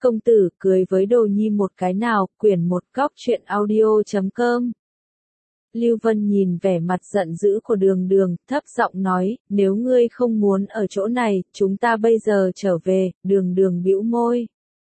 Công tử cười với đồ nhi một cái nào, quyển một góc truyện audio.com. Lưu Vân nhìn vẻ mặt giận dữ của Đường Đường, thấp giọng nói, nếu ngươi không muốn ở chỗ này, chúng ta bây giờ trở về. Đường Đường bĩu môi.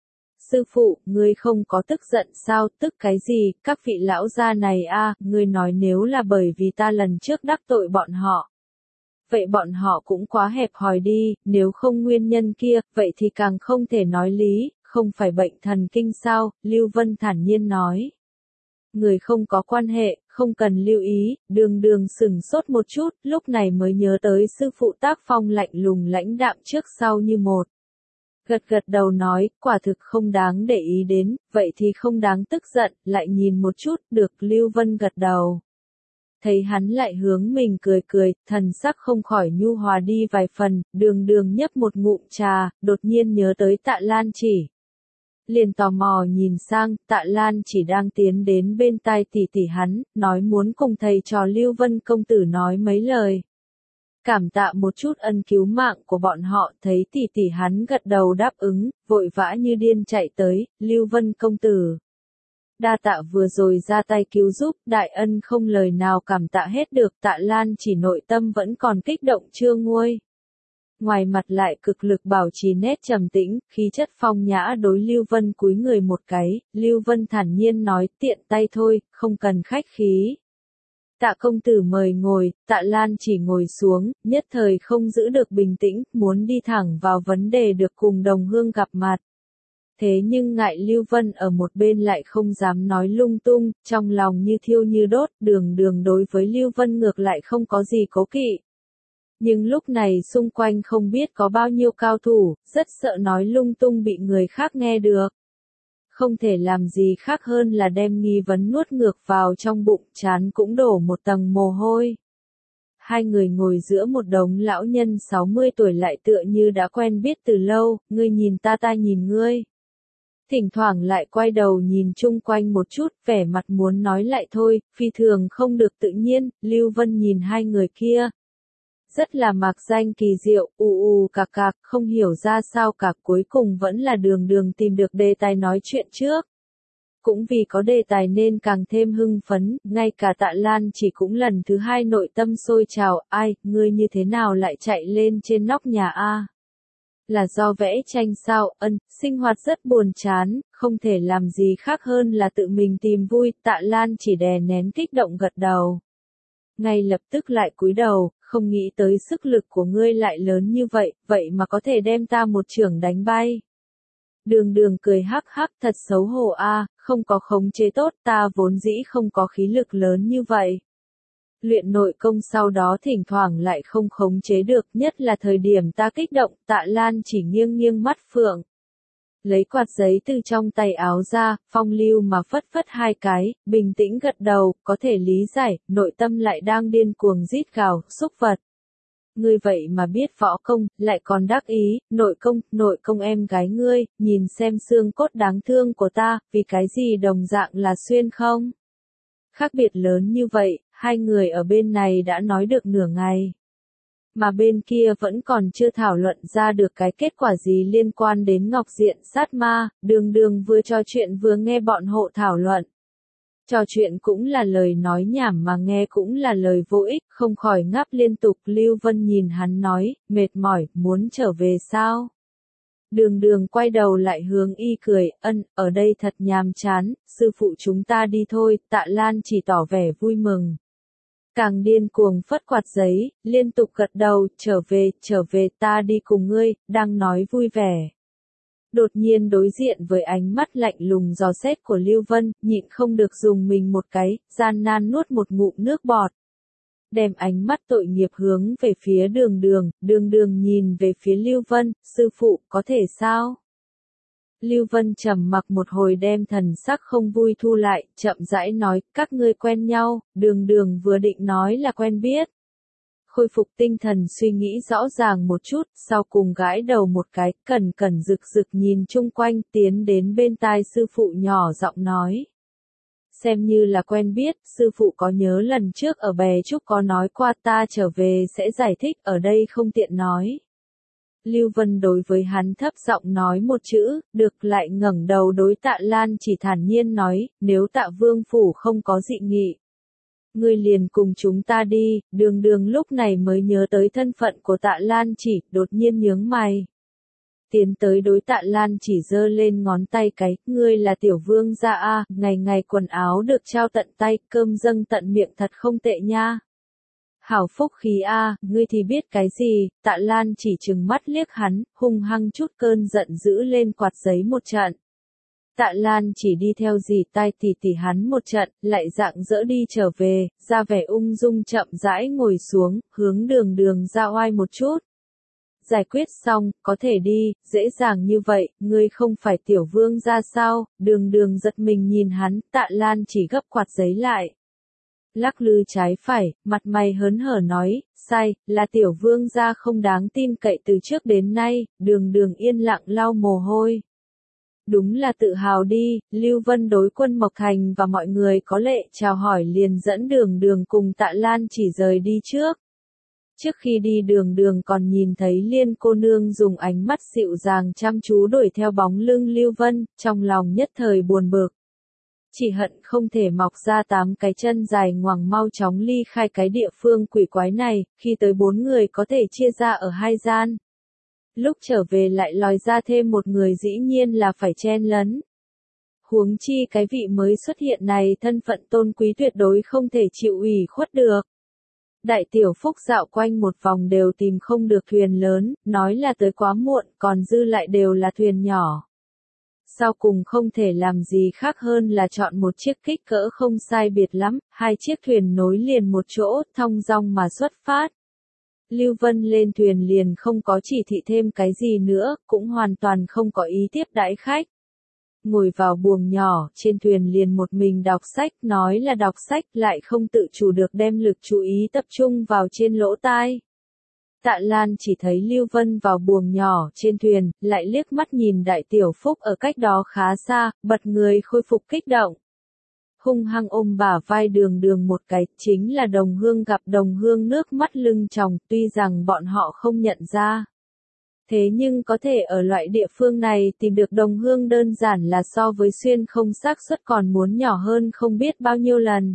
Sư phụ, ngươi không có tức giận sao, tức cái gì, các vị lão gia này ngươi nói nếu là bởi vì ta lần trước đắc tội bọn họ. Vậy bọn họ cũng quá hẹp hòi đi, nếu không nguyên nhân kia, vậy thì càng không thể nói lý, không phải bệnh thần kinh sao, Lưu Vân thản nhiên nói. Người không có quan hệ, không cần lưu ý. Đường Đường sửng sốt một chút, lúc này mới nhớ tới sư phụ tác phong lạnh lùng lãnh đạm trước sau như một. Gật gật đầu nói, quả thực không đáng để ý đến, vậy thì không đáng tức giận, lại nhìn một chút, được. Lưu Vân gật đầu. Thấy hắn lại hướng mình cười cười, thần sắc không khỏi nhu hòa đi vài phần. Đường Đường nhấp một ngụm trà, đột nhiên nhớ tới Tạ Lan Chỉ. Liền tò mò nhìn sang, Tạ Lan Chỉ đang tiến đến bên tai tỷ tỷ hắn, nói muốn cùng thầy trò Lưu Vân công tử nói mấy lời. Cảm tạ một chút ân cứu mạng của bọn họ. Thấy tỷ tỷ hắn gật đầu đáp ứng, vội vã như điên chạy tới. Lưu Vân công tử, đa tạ vừa rồi ra tay cứu giúp, đại ân không lời nào cảm tạ hết được. Tạ Lan Chỉ nội tâm vẫn còn kích động chưa nguôi. Ngoài mặt lại cực lực bảo trì nét trầm tĩnh, khí chất phong nhã đối Lưu Vân cúi người một cái. Lưu Vân thản nhiên nói, tiện tay thôi, không cần khách khí. Tạ công tử mời ngồi. Tạ Lan Chỉ ngồi xuống, nhất thời không giữ được bình tĩnh, muốn đi thẳng vào vấn đề được cùng đồng hương gặp mặt. Thế nhưng ngại Lưu Vân ở một bên lại không dám nói lung tung, trong lòng như thiêu như đốt. Đường Đường đối với Lưu Vân ngược lại không có gì cố kỵ. Nhưng lúc này xung quanh không biết có bao nhiêu cao thủ, rất sợ nói lung tung bị người khác nghe được. Không thể làm gì khác hơn là đem nghi vấn nuốt ngược vào trong bụng, trán cũng đổ một tầng mồ hôi. Hai người ngồi giữa một đống lão nhân 60 tuổi lại tựa như đã quen biết từ lâu, ngươi nhìn ta ta nhìn ngươi. Thỉnh thoảng lại quay đầu nhìn chung quanh một chút, vẻ mặt muốn nói lại thôi, phi thường không được tự nhiên. Lưu Vân nhìn hai người kia. Rất là mạc danh kỳ diệu, cạc cạc, không hiểu ra sao cả, cuối cùng vẫn là Đường Đường tìm được đề tài nói chuyện trước. Cũng vì có đề tài nên càng thêm hưng phấn, ngay cả Tạ Lan Chỉ cũng lần thứ hai nội tâm sôi trào, ai, ngươi như thế nào lại chạy lên trên nóc nhà a? Là do vẽ tranh sao? Sinh hoạt rất buồn chán, không thể làm gì khác hơn là tự mình tìm vui. Tạ Lan Chỉ đè nén kích động gật đầu. Ngay lập tức lại cúi đầu, không nghĩ tới sức lực của ngươi lại lớn như vậy, vậy mà có thể đem ta một chưởng đánh bay. Đường Đường cười hắc hắc, thật xấu hổ không có khống chế tốt, ta vốn dĩ không có khí lực lớn như vậy. Luyện nội công sau đó thỉnh thoảng lại không khống chế được, nhất là thời điểm ta kích động. Tạ Lan Chỉ nghiêng nghiêng mắt phượng. Lấy quạt giấy từ trong tay áo ra, phong lưu mà phất phất hai cái, bình tĩnh gật đầu, có thể lý giải, nội tâm lại đang điên cuồng rít gào, xúc vật. Ngươi vậy mà biết võ công, lại còn đắc ý, nội công em gái ngươi, nhìn xem xương cốt đáng thương của ta, vì cái gì đồng dạng là xuyên không? Khác biệt lớn như vậy, hai người ở bên này đã nói được nửa ngày. Mà bên kia vẫn còn chưa thảo luận ra được cái kết quả gì liên quan đến Ngọc Diện sát ma. Đường Đường vừa trò chuyện vừa nghe bọn hộ thảo luận. Trò chuyện cũng là lời nói nhảm mà nghe cũng là lời vô ích, không khỏi ngáp liên tục. Lưu Vân nhìn hắn nói, mệt mỏi, muốn trở về sao? Đường Đường quay đầu lại hướng y cười, ở đây thật nhàm chán, sư phụ chúng ta đi thôi. Tạ Lan Chỉ tỏ vẻ vui mừng. Càng điên cuồng phất quạt giấy, liên tục gật đầu, trở về, ta đi cùng ngươi, đang nói vui vẻ. Đột nhiên đối diện với ánh mắt lạnh lùng dò xét của Lưu Vân, nhịn không được dùng mình một cái, gian nan nuốt một ngụm nước bọt. Đem ánh mắt tội nghiệp hướng về phía Đường Đường nhìn về phía Lưu Vân, sư phụ, có thể sao? Lưu Vân trầm mặc một hồi đem thần sắc không vui thu lại, chậm rãi nói, các ngươi quen nhau. Đường Đường vừa định nói là quen biết. Khôi phục tinh thần suy nghĩ rõ ràng một chút, sau cùng gãi đầu một cái, cẩn rực nhìn chung quanh, tiến đến bên tai sư phụ nhỏ giọng nói. Xem như là quen biết, sư phụ có nhớ lần trước ở Bè Trúc có nói qua ta trở về sẽ giải thích, ở đây không tiện nói. Lưu Vân đối với hắn thấp giọng nói một chữ, được, lại ngẩng đầu đối Tạ Lan chỉ thản nhiên nói, nếu Tạ Vương Phủ không có dị nghị. Ngươi liền cùng chúng ta đi, Đường Đường lúc này mới nhớ tới thân phận của Tạ Lan chỉ, đột nhiên nhướng mày. Tiến tới đối Tạ Lan chỉ giơ lên ngón tay cái, ngươi là tiểu vương gia a, ngày ngày quần áo được trao tận tay, cơm dâng tận miệng thật không tệ nha. Hảo phúc khí a, ngươi thì biết cái gì, Tạ Lan chỉ trừng mắt liếc hắn, hung hăng chút cơn giận dữ lên quạt giấy một trận. Tạ Lan chỉ đi theo dì tai tỉ hắn một trận, lại rạng rỡ đi trở về, ra vẻ ung dung chậm rãi ngồi xuống, hướng Đường Đường ra oai một chút. Giải quyết xong, có thể đi, dễ dàng như vậy, ngươi không phải tiểu vương ra sao, Đường Đường giật mình nhìn hắn, Tạ Lan chỉ gấp quạt giấy lại. Lắc lư trái phải, mặt mày hớn hở nói, sai, là tiểu vương gia không đáng tin cậy từ trước đến nay, Đường Đường yên lặng lau mồ hôi. Đúng là tự hào đi, Lưu Vân đối Quân Mộc Thành và mọi người có lệ chào hỏi liền dẫn Đường Đường cùng Tạ Lan chỉ rời đi trước. Trước khi đi Đường Đường còn nhìn thấy Liên cô nương dùng ánh mắt dịu dàng chăm chú đuổi theo bóng lưng Lưu Vân, trong lòng nhất thời buồn bực. Chỉ hận không thể mọc ra 8 cái chân dài ngoằng mau chóng ly khai cái địa phương quỷ quái này, khi tới 4 người có thể chia ra ở 2 gian. Lúc trở về lại lòi ra thêm một người dĩ nhiên là phải chen lấn. Huống chi cái vị mới xuất hiện này thân phận tôn quý tuyệt đối không thể chịu ủy khuất được. Đại Tiểu Phúc dạo quanh một vòng đều tìm không được thuyền lớn, nói là tới quá muộn, còn dư lại đều là thuyền nhỏ. Sau cùng không thể làm gì khác hơn là chọn một chiếc kích cỡ không sai biệt lắm, 2 chiếc thuyền nối liền một chỗ, thong dong mà xuất phát. Lưu Vân lên thuyền liền không có chỉ thị thêm cái gì nữa, cũng hoàn toàn không có ý tiếp đãi khách. Ngồi vào buồng nhỏ, trên thuyền liền một mình đọc sách, nói là đọc sách, lại không tự chủ được đem lực chú ý tập trung vào trên lỗ tai. Tạ Lan chỉ thấy Lưu Vân vào buồng nhỏ trên thuyền, lại liếc mắt nhìn Đại Tiểu Phúc ở cách đó khá xa, bật người khôi phục kích động. Hung hăng ôm bả vai Đường Đường một cái, chính là Đồng Hương gặp Đồng Hương nước mắt lưng tròng, tuy rằng bọn họ không nhận ra. Thế nhưng có thể ở loại địa phương này tìm được Đồng Hương đơn giản là so với Xuyên không xác suất còn muốn nhỏ hơn không biết bao nhiêu lần.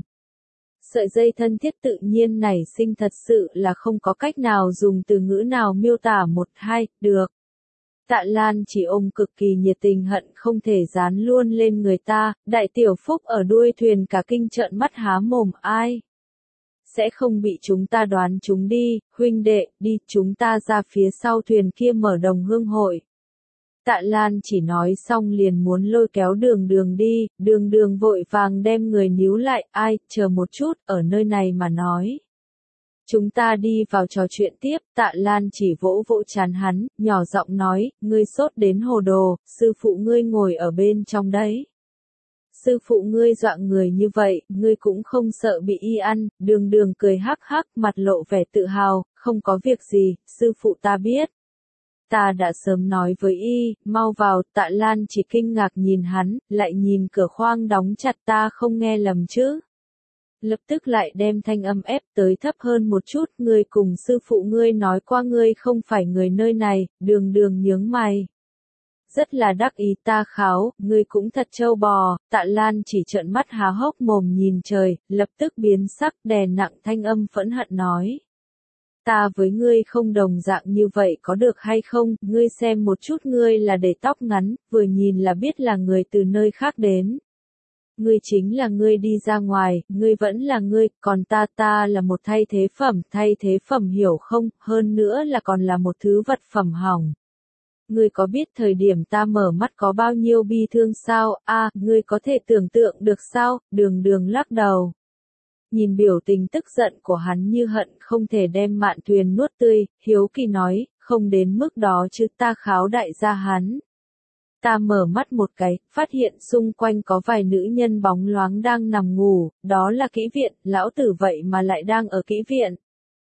Sợi dây thân thiết tự nhiên nảy sinh thật sự là không có cách nào dùng từ ngữ nào miêu tả một hai, được. Tạ Lan chỉ ôm cực kỳ nhiệt tình hận không thể dán luôn lên người ta, Đại Tiểu Phúc ở đuôi thuyền cả kinh trợn mắt há mồm, ai? Sẽ không bị chúng ta đoán chúng đi, huynh đệ, đi, chúng ta ra phía sau thuyền kia mở Đồng Hương hội. Tạ Lan chỉ nói xong liền muốn lôi kéo Đường Đường đi, Đường Đường vội vàng đem người níu lại, ai, chờ một chút, ở nơi này mà nói. Chúng ta đi vào trò chuyện tiếp, Tạ Lan chỉ vỗ vỗ trán hắn, nhỏ giọng nói, ngươi sốt đến hồ đồ, sư phụ ngươi ngồi ở bên trong đấy. Sư phụ ngươi dọa người như vậy, ngươi cũng không sợ bị y ăn, Đường Đường cười hắc hắc, mặt lộ vẻ tự hào, không có việc gì, sư phụ ta biết. Ta đã sớm nói với y, mau vào, Tạ Lan chỉ kinh ngạc nhìn hắn, lại nhìn cửa khoang đóng chặt, ta không nghe lầm chứ. Lập tức lại đem thanh âm ép tới thấp hơn một chút, ngươi cùng sư phụ ngươi nói qua ngươi không phải người nơi này, Đường Đường nhướng mày. Rất là đắc ý, ta kháo, ngươi cũng thật trâu bò, Tạ Lan chỉ trợn mắt há hốc mồm nhìn trời, lập tức biến sắc, đè nặng thanh âm phẫn hận nói. Ta với ngươi không đồng dạng như vậy có được hay không, ngươi xem một chút, ngươi là để tóc ngắn, vừa nhìn là biết là người từ nơi khác đến. Ngươi chính là ngươi đi ra ngoài, ngươi vẫn là ngươi, còn ta là một thay thế phẩm hiểu không, hơn nữa là còn là một thứ vật phẩm hỏng. Ngươi có biết thời điểm ta mở mắt có bao nhiêu bi thương sao, ngươi có thể tưởng tượng được sao, Đường Đường lắc đầu. Nhìn biểu tình tức giận của hắn như hận không thể đem mạn thuyền nuốt tươi, hiếu kỳ nói, không đến mức đó chứ, ta kháo đại gia hắn. Ta mở mắt một cái, phát hiện xung quanh có vài nữ nhân bóng loáng đang nằm ngủ, đó là kỹ viện, lão tử vậy mà lại đang ở kỹ viện.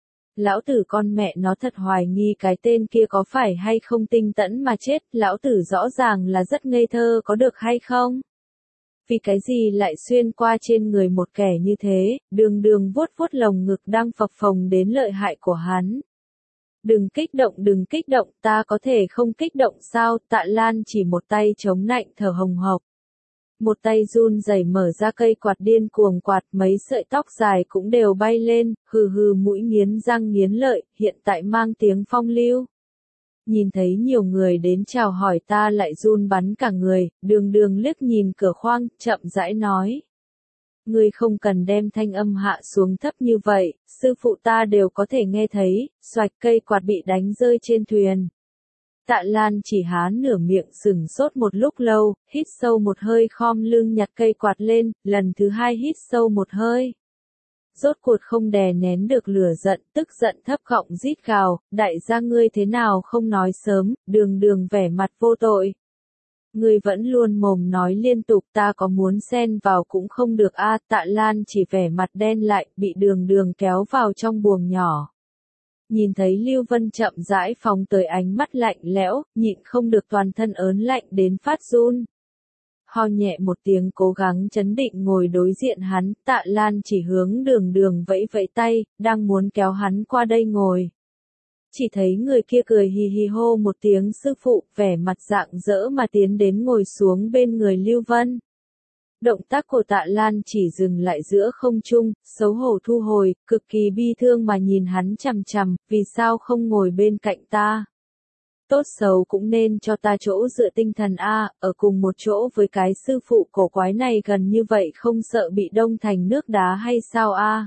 Lão tử con mẹ nó thật hoài nghi cái tên kia có phải hay không tinh tẫn mà chết, lão tử rõ ràng là rất ngây thơ có được hay không? Vì cái gì lại xuyên qua trên người một kẻ như thế, Đường Đường vuốt vuốt lồng ngực đang phập phồng đến lợi hại của hắn. Đừng kích động, ta có thể không kích động sao, Tạ Lan chỉ một tay chống nạnh thở hồng hộc. Một tay run rẩy mở ra cây quạt điên cuồng quạt, mấy sợi tóc dài cũng đều bay lên, hừ hừ mũi nghiến răng nghiến lợi, hiện tại mang tiếng phong lưu. Nhìn thấy nhiều người đến chào hỏi ta lại run bắn cả người, đường liếc nhìn cửa khoang, chậm rãi nói. Ngươi không cần đem thanh âm hạ xuống thấp như vậy, sư phụ ta đều có thể nghe thấy, xoạch cây quạt bị đánh rơi trên thuyền. Tạ Lan chỉ há nửa miệng sửng sốt một lúc lâu, hít sâu một hơi khom lưng nhặt cây quạt lên, lần thứ hai hít sâu một hơi. Rốt cuộc không đè nén được lửa giận, tức giận thấp giọng rít gào, đại gia ngươi thế nào không nói sớm, đường vẻ mặt vô tội. Ngươi vẫn luôn mồm nói liên tục ta có muốn xen vào cũng không được a. Tạ Lan chỉ vẻ mặt đen lại, bị đường kéo vào trong buồng nhỏ. Nhìn thấy Lưu Vân chậm rãi phóng tới ánh mắt lạnh lẽo, nhịn không được toàn thân ớn lạnh đến phát run. Ho nhẹ một tiếng cố gắng chấn định ngồi đối diện hắn, Tạ Lan chỉ hướng đường vẫy vẫy tay, đang muốn kéo hắn qua đây ngồi. Chỉ thấy người kia cười hì hì hô một tiếng sư phụ, vẻ mặt rạng rỡ mà tiến đến ngồi xuống bên người Lưu Vân. Động tác của Tạ Lan chỉ dừng lại giữa không trung, xấu hổ thu hồi, cực kỳ bi thương mà nhìn hắn chằm chằm, vì sao không ngồi bên cạnh ta? Tốt xấu cũng nên cho ta chỗ dựa tinh thần a, ở cùng một chỗ với cái sư phụ cổ quái này gần như vậy không sợ bị đông thành nước đá hay sao a?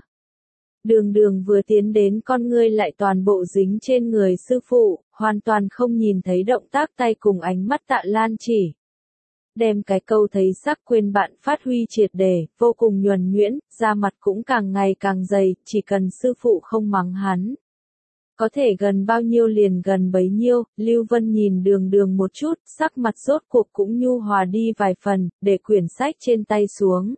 Đường vừa tiến đến con ngươi lại toàn bộ dính trên người sư phụ, hoàn toàn không nhìn thấy động tác tay cùng ánh mắt Tạ Lan chỉ. Đem cái câu thấy sắc quên bạn phát huy triệt để, vô cùng nhuần nhuyễn, da mặt cũng càng ngày càng dày, chỉ cần sư phụ không mắng hắn. Có thể gần bao nhiêu liền gần bấy nhiêu, Lưu Vân nhìn đường một chút, sắc mặt rốt cuộc cũng nhu hòa đi vài phần, để quyển sách trên tay xuống.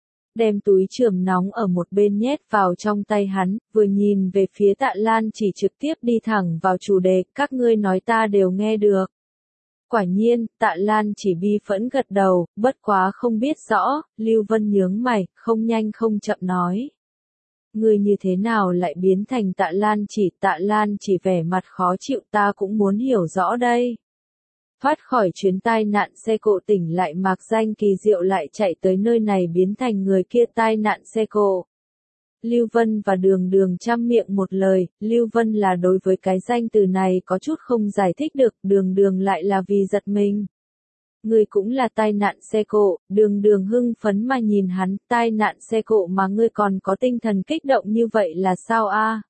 Đem túi chườm nóng ở một bên nhét vào trong tay hắn, vừa nhìn về phía Tạ Lan chỉ trực tiếp đi thẳng vào chủ đề, các ngươi nói ta đều nghe được. Quả nhiên, Tạ Lan chỉ bi phẫn gật đầu, bất quá không biết rõ, Lưu Vân nhướng mày, không nhanh không chậm nói. Ngươi như thế nào lại biến thành Tạ Lan chỉ vẻ mặt khó chịu ta cũng muốn hiểu rõ đây. Thoát khỏi chuyến tai nạn xe cộ tỉnh lại mạc danh kỳ diệu lại chạy tới nơi này biến thành người kia tai nạn xe cộ. Lưu Vân và đường chăm miệng một lời, Lưu Vân là đối với cái danh từ này có chút không giải thích được, đường lại là vì giật mình. Ngươi cũng là tai nạn xe cộ, đường hưng phấn mà nhìn hắn, tai nạn xe cộ mà ngươi còn có tinh thần kích động như vậy là sao a?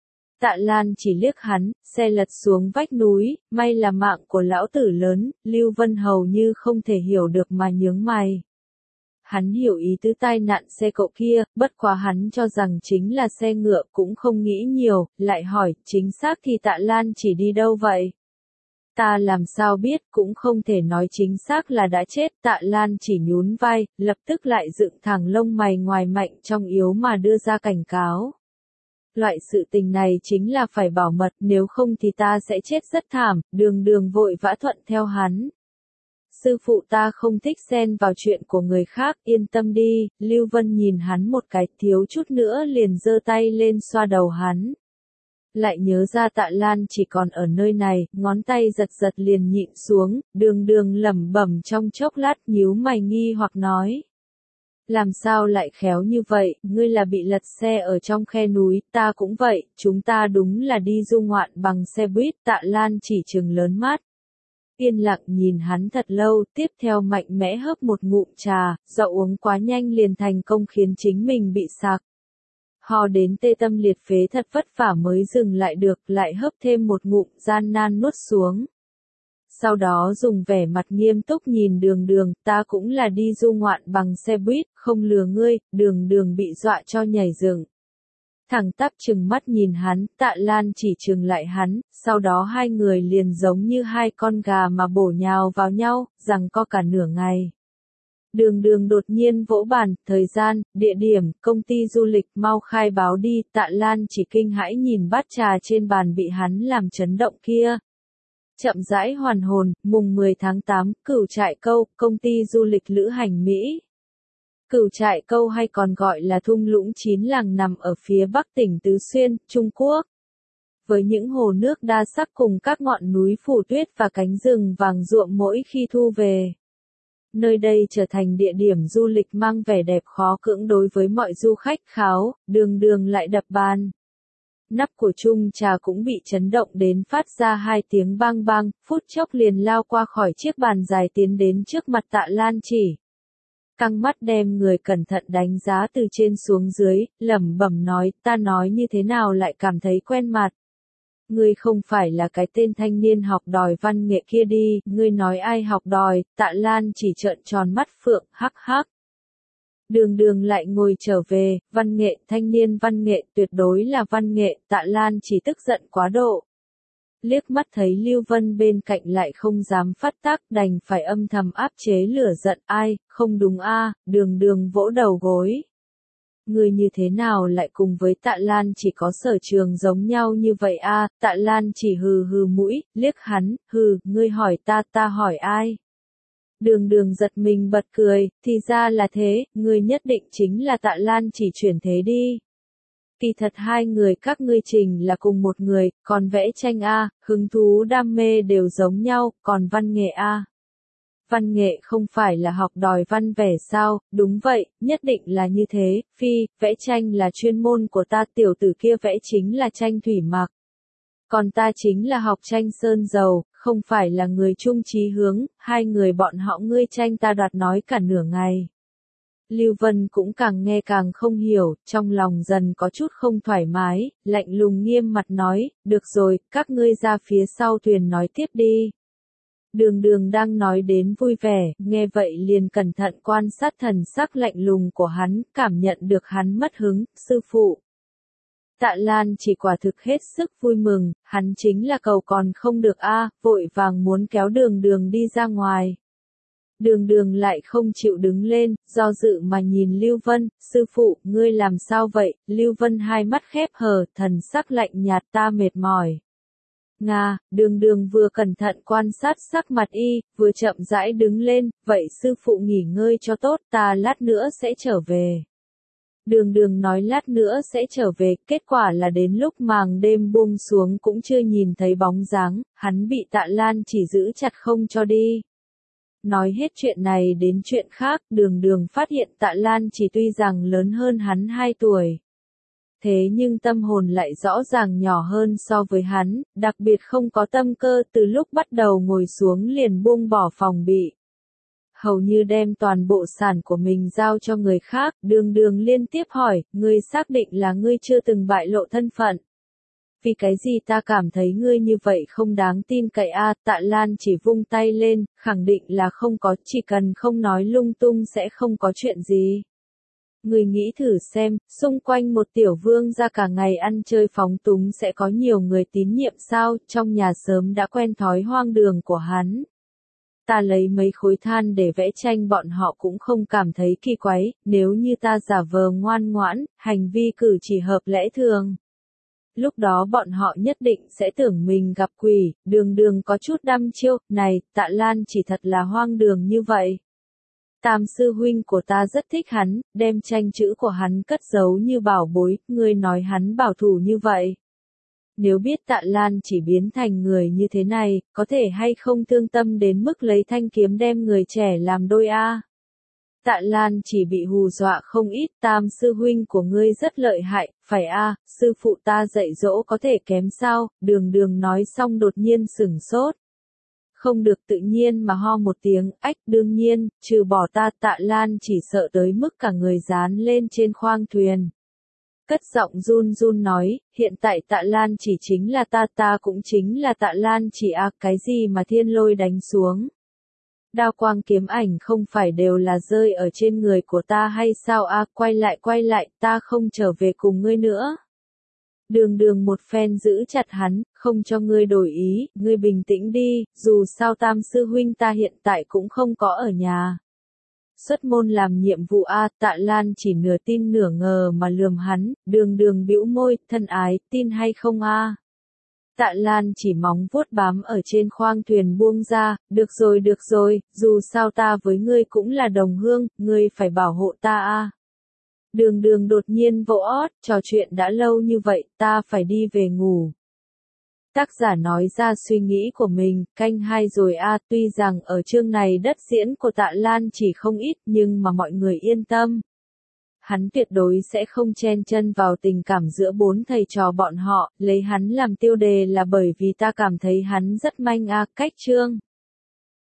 Tạ Lan chỉ liếc hắn, xe lật xuống vách núi, may là mạng của lão tử lớn, Lưu Vân hầu như không thể hiểu được mà nhướng mày. Hắn hiểu ý tứ tai nạn xe cộ kia, bất quá hắn cho rằng chính là xe ngựa cũng không nghĩ nhiều, lại hỏi, chính xác thì Tạ Lan chỉ đi đâu vậy? Ta làm sao biết cũng không thể nói chính xác là đã chết, Tạ Lan chỉ nhún vai, lập tức lại dựng thẳng lông mày ngoài mạnh trong yếu mà đưa ra cảnh cáo. Loại sự tình này chính là phải bảo mật, nếu không thì ta sẽ chết rất thảm, đường vội vã thuận theo hắn. Sư phụ ta không thích xen vào chuyện của người khác, yên tâm đi, Lưu Vân nhìn hắn một cái thiếu chút nữa liền giơ tay lên xoa đầu hắn. Lại nhớ ra Tạ Lan chỉ còn ở nơi này, ngón tay giật liền nhịn xuống, đường lẩm bẩm trong chốc lát nhíu mày nghi hoặc nói. Làm sao lại khéo như vậy, ngươi là bị lật xe ở trong khe núi, ta cũng vậy, chúng ta đúng là đi du ngoạn bằng xe buýt, Tạ Lan chỉ trừng lớn mắt. Yên lặng nhìn hắn thật lâu, tiếp theo mạnh mẽ hớp một ngụm trà, do uống quá nhanh liền thành công khiến chính mình bị sặc. Ho đến tê tâm liệt phế thật vất vả mới dừng lại được, lại hớp thêm một ngụm gian nan nuốt xuống. Sau đó dùng vẻ mặt nghiêm túc nhìn đường, ta cũng là đi du ngoạn bằng xe buýt, không lừa ngươi, đường bị dọa cho nhảy dựng. Thẳng tắp trừng mắt nhìn hắn, Tạ Lan chỉ trừng lại hắn, sau đó hai người liền giống như hai con gà mà bổ nhào vào nhau, giằng co cả nửa ngày. Đường đột nhiên vỗ bàn, thời gian, địa điểm, công ty du lịch mau khai báo đi, Tạ Lan chỉ kinh hãi nhìn bát trà trên bàn bị hắn làm chấn động kia. Chậm rãi hoàn hồn, mùng 10 tháng 8, Cửu Trại Câu, công ty du lịch lữ hành Mỹ. Cửu Trại Câu hay còn gọi là thung lũng 9 làng nằm ở phía bắc tỉnh Tứ Xuyên, Trung Quốc. với những hồ nước đa sắc cùng các ngọn núi phủ tuyết và cánh rừng vàng ruộm mỗi khi thu về. Nơi đây trở thành địa điểm du lịch mang vẻ đẹp khó cưỡng đối với mọi du khách kháo, đường đường lại đập bàn. Nắp của chung trà cũng bị chấn động đến phát ra hai tiếng bang bang, phút chốc liền lao qua khỏi chiếc bàn dài tiến đến trước mặt Tạ Lan Chỉ. Căng mắt đem người cẩn thận đánh giá từ trên xuống dưới, lẩm bẩm nói, ta nói như thế nào lại cảm thấy quen mặt. Ngươi không phải là cái tên thanh niên học đòi văn nghệ kia đi, ngươi nói ai học đòi, Tạ Lan Chỉ trợn tròn mắt phượng, hắc hắc. Đường đường lại ngồi trở về, văn nghệ, thanh niên văn nghệ, tuyệt đối là văn nghệ, Tạ Lan Chỉ tức giận quá độ. Liếc mắt thấy Lưu Vân bên cạnh lại không dám phát tác, đành phải âm thầm áp chế lửa giận, ai, không đúng a, đường đường vỗ đầu gối. Ngươi như thế nào lại cùng với Tạ Lan Chỉ có sở trường giống nhau như vậy a? Tạ Lan Chỉ hừ hừ mũi, liếc hắn, hừ, ngươi hỏi ta hỏi ai? Đường đường giật mình bật cười, thì ra là thế, ngươi nhất định chính là Tạ Lan Chỉ chuyển thế đi. Kỳ thật hai người các ngươi trình là cùng một người, còn vẽ tranh a, hứng thú đam mê đều giống nhau, còn văn nghệ a. Văn nghệ không phải là học đòi văn vẻ sao, đúng vậy, nhất định là như thế, phi, vẽ tranh là chuyên môn của ta, tiểu tử kia vẽ chính là tranh thủy mặc. Còn ta chính là học tranh sơn dầu, không phải là người chung chí hướng, hai người bọn họ ngươi tranh ta đoạt nói cả nửa ngày. Lưu Vân cũng càng nghe càng không hiểu, trong lòng dần có chút không thoải mái, lạnh lùng nghiêm mặt nói, được rồi, các ngươi ra phía sau thuyền nói tiếp đi. Đường đường đang nói đến vui vẻ, nghe vậy liền cẩn thận quan sát thần sắc lạnh lùng của hắn, cảm nhận được hắn mất hứng, sư phụ. Tạ Lan Chỉ quả thực hết sức vui mừng, hắn chính là cầu còn không được a, vội vàng muốn kéo đường đường đi ra ngoài. Đường đường lại không chịu đứng lên, do dự mà nhìn Lưu Vân, sư phụ, ngươi làm sao vậy? Lưu Vân hai mắt khép hờ, thần sắc lạnh nhạt, ta mệt mỏi. Nga, đường đường vừa cẩn thận quan sát sắc mặt y, vừa chậm rãi đứng lên, vậy sư phụ nghỉ ngơi cho tốt, ta lát nữa sẽ trở về. Đường đường nói lát nữa sẽ trở về, kết quả là đến lúc màng đêm buông xuống cũng chưa nhìn thấy bóng dáng, hắn bị Tạ Lan Chỉ giữ chặt không cho đi. Nói hết chuyện này đến chuyện khác, đường đường phát hiện Tạ Lan Chỉ tuy rằng lớn hơn hắn 2 tuổi. Thế nhưng tâm hồn lại rõ ràng nhỏ hơn so với hắn, đặc biệt không có tâm cơ, từ lúc bắt đầu ngồi xuống liền buông bỏ phòng bị. Hầu như đem toàn bộ sản của mình giao cho người khác, đường đường liên tiếp hỏi, ngươi xác định là ngươi chưa từng bại lộ thân phận. Vì cái gì ta cảm thấy ngươi như vậy không đáng tin cậy a? Tạ Lan Chỉ vung tay lên, khẳng định là không có, chỉ cần không nói lung tung sẽ không có chuyện gì. Ngươi nghĩ thử xem, xung quanh một tiểu vương gia cả ngày ăn chơi phóng túng sẽ có nhiều người tín nhiệm sao, trong nhà sớm đã quen thói hoang đường của hắn. Ta lấy mấy khối than để vẽ tranh bọn họ cũng không cảm thấy kỳ quái, nếu như ta giả vờ ngoan ngoãn, hành vi cử chỉ hợp lẽ thường. Lúc đó bọn họ nhất định sẽ tưởng mình gặp quỷ, đường đường có chút đăm chiêu, này, Tạ Lan Chỉ thật là hoang đường như vậy. Tam sư huynh của ta rất thích hắn, đem tranh chữ của hắn cất giấu như bảo bối, ngươi nói hắn bảo thủ như vậy. Nếu biết Tạ Lan Chỉ biến thành người như thế này, có thể hay không thương tâm đến mức lấy thanh kiếm đem người trẻ làm đôi a? Tạ Lan Chỉ bị hù dọa không ít, tam sư huynh của ngươi rất lợi hại, phải a, sư phụ ta dạy dỗ có thể kém sao, đường đường nói xong đột nhiên sửng sốt. Không được tự nhiên mà ho một tiếng, ách, đương nhiên, trừ bỏ ta, Tạ Lan Chỉ sợ tới mức cả người dán lên trên khoang thuyền. Cất giọng run run nói, hiện tại Tạ Lan Chỉ chính là ta cũng chính là Tạ Lan Chỉ a, cái gì mà thiên lôi đánh xuống. Đao quang kiếm ảnh không phải đều là rơi ở trên người của ta hay sao a, quay lại, ta không trở về cùng ngươi nữa. Đường đường một phen giữ chặt hắn, không cho ngươi đổi ý, ngươi bình tĩnh đi, dù sao tam sư huynh ta hiện tại cũng không có ở nhà. Xuất môn làm nhiệm vụ a, Tạ Lan Chỉ nửa tin nửa ngờ mà lườm hắn, đường đường bĩu môi, thân ái, tin hay không a? Tạ Lan Chỉ móng vuốt bám ở trên khoang thuyền buông ra, được rồi, dù sao ta với ngươi cũng là đồng hương, ngươi phải bảo hộ ta a. Đường đường đột nhiên vỗ ót, trò chuyện đã lâu như vậy, ta phải đi về ngủ. Tác giả nói ra suy nghĩ của mình, canh 2 rồi a, tuy rằng ở chương này đất diễn của Tạ Lan chỉ không ít nhưng mà mọi người yên tâm. Hắn tuyệt đối sẽ không chen chân vào tình cảm giữa bốn thầy trò bọn họ, lấy hắn làm tiêu đề là bởi vì ta cảm thấy hắn rất manh a, cách chương.